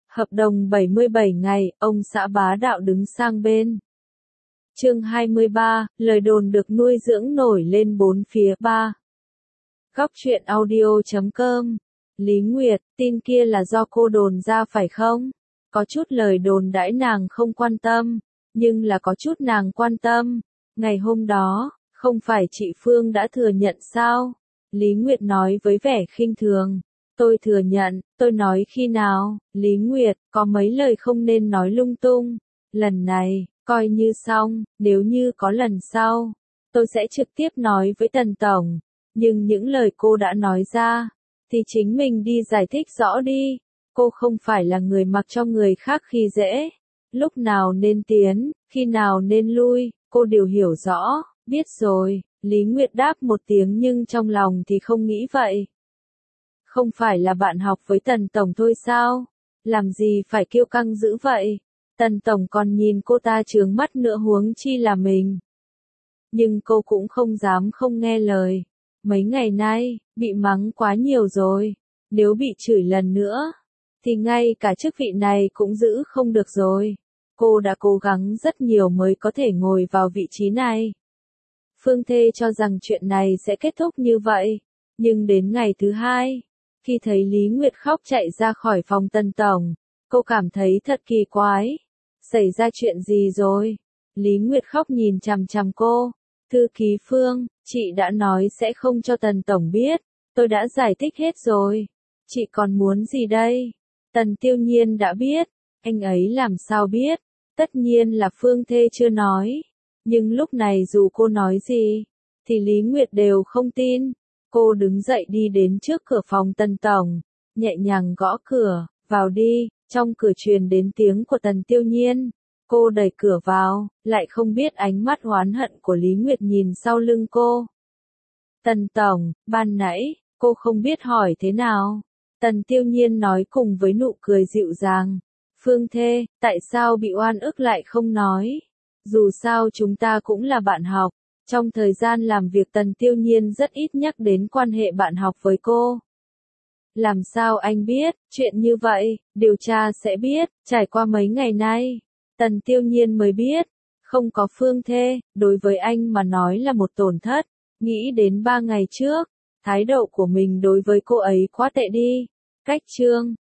Hợp đồng 77 ngày, ông xã bá đạo đứng sang bên. Chương 23, lời đồn được nuôi dưỡng nổi lên bốn phía. 3. Góc truyện audio.com. Lý Nguyệt, tin kia là do cô đồn ra phải không? Có chút lời đồn đãi nàng không quan tâm, nhưng là có chút nàng quan tâm. Ngày hôm đó, không phải chị Phương đã thừa nhận sao? Lý Nguyệt nói với vẻ khinh thường. Tôi thừa nhận, tôi nói khi nào? Lý Nguyệt, có mấy lời không nên nói lung tung. Lần này, coi như xong, nếu như có lần sau, tôi sẽ trực tiếp nói với Tần Tổng. Nhưng những lời cô đã nói ra, thì chính mình đi giải thích rõ đi. Cô không phải là người mặc cho người khác khi dễ. Lúc nào nên tiến, khi nào nên lui, cô đều hiểu rõ. Biết rồi, Lý Nguyệt đáp một tiếng nhưng trong lòng thì không nghĩ vậy. Không phải là bạn học với Tần Tổng thôi sao? Làm gì phải kiêu căng dữ vậy? Tần Tổng còn nhìn cô ta trướng mắt nữa huống chi là mình. Nhưng cô cũng không dám không nghe lời. Mấy ngày nay, bị mắng quá nhiều rồi. Nếu bị chửi lần nữa, thì ngay cả chức vị này cũng giữ không được rồi. Cô đã cố gắng rất nhiều mới có thể ngồi vào vị trí này. Phương Thê cho rằng chuyện này sẽ kết thúc như vậy. Nhưng đến ngày thứ hai, khi thấy Lý Nguyệt khóc chạy ra khỏi phòng Tần Tổng, cô cảm thấy thật kỳ quái. Xảy ra chuyện gì rồi? Lý Nguyệt khóc nhìn chằm chằm cô. Thư ký Phương, chị đã nói sẽ không cho Tần Tổng biết. Tôi đã giải thích hết rồi. Chị còn muốn gì đây? Tần Tiêu Nhiên đã biết. Anh ấy làm sao biết? Tất nhiên là Phương Thê chưa nói. Nhưng lúc này dù cô nói gì, thì Lý Nguyệt đều không tin. Cô đứng dậy đi đến trước cửa phòng Tần Tổng, nhẹ nhàng gõ cửa, vào đi, trong cửa truyền đến tiếng của Tần Tiêu Nhiên. Cô đẩy cửa vào, lại không biết ánh mắt oán hận của Lý Nguyệt nhìn sau lưng cô. Tần Tổng, ban nãy, cô không biết hỏi thế nào. Tần Tiêu Nhiên nói cùng với nụ cười dịu dàng. Phương Thê, tại sao bị oan ức lại không nói? Dù sao chúng ta cũng là bạn học. Trong thời gian làm việc Tần Tiêu Nhiên rất ít nhắc đến quan hệ bạn học với cô. Làm sao anh biết, chuyện như vậy, điều tra sẽ biết, trải qua mấy ngày nay. Tần Tiêu Nhiên mới biết, không có Phương Thê, đối với anh mà nói là một tổn thất. Nghĩ đến 3 ngày trước, thái độ của mình đối với cô ấy quá tệ đi. Cách chương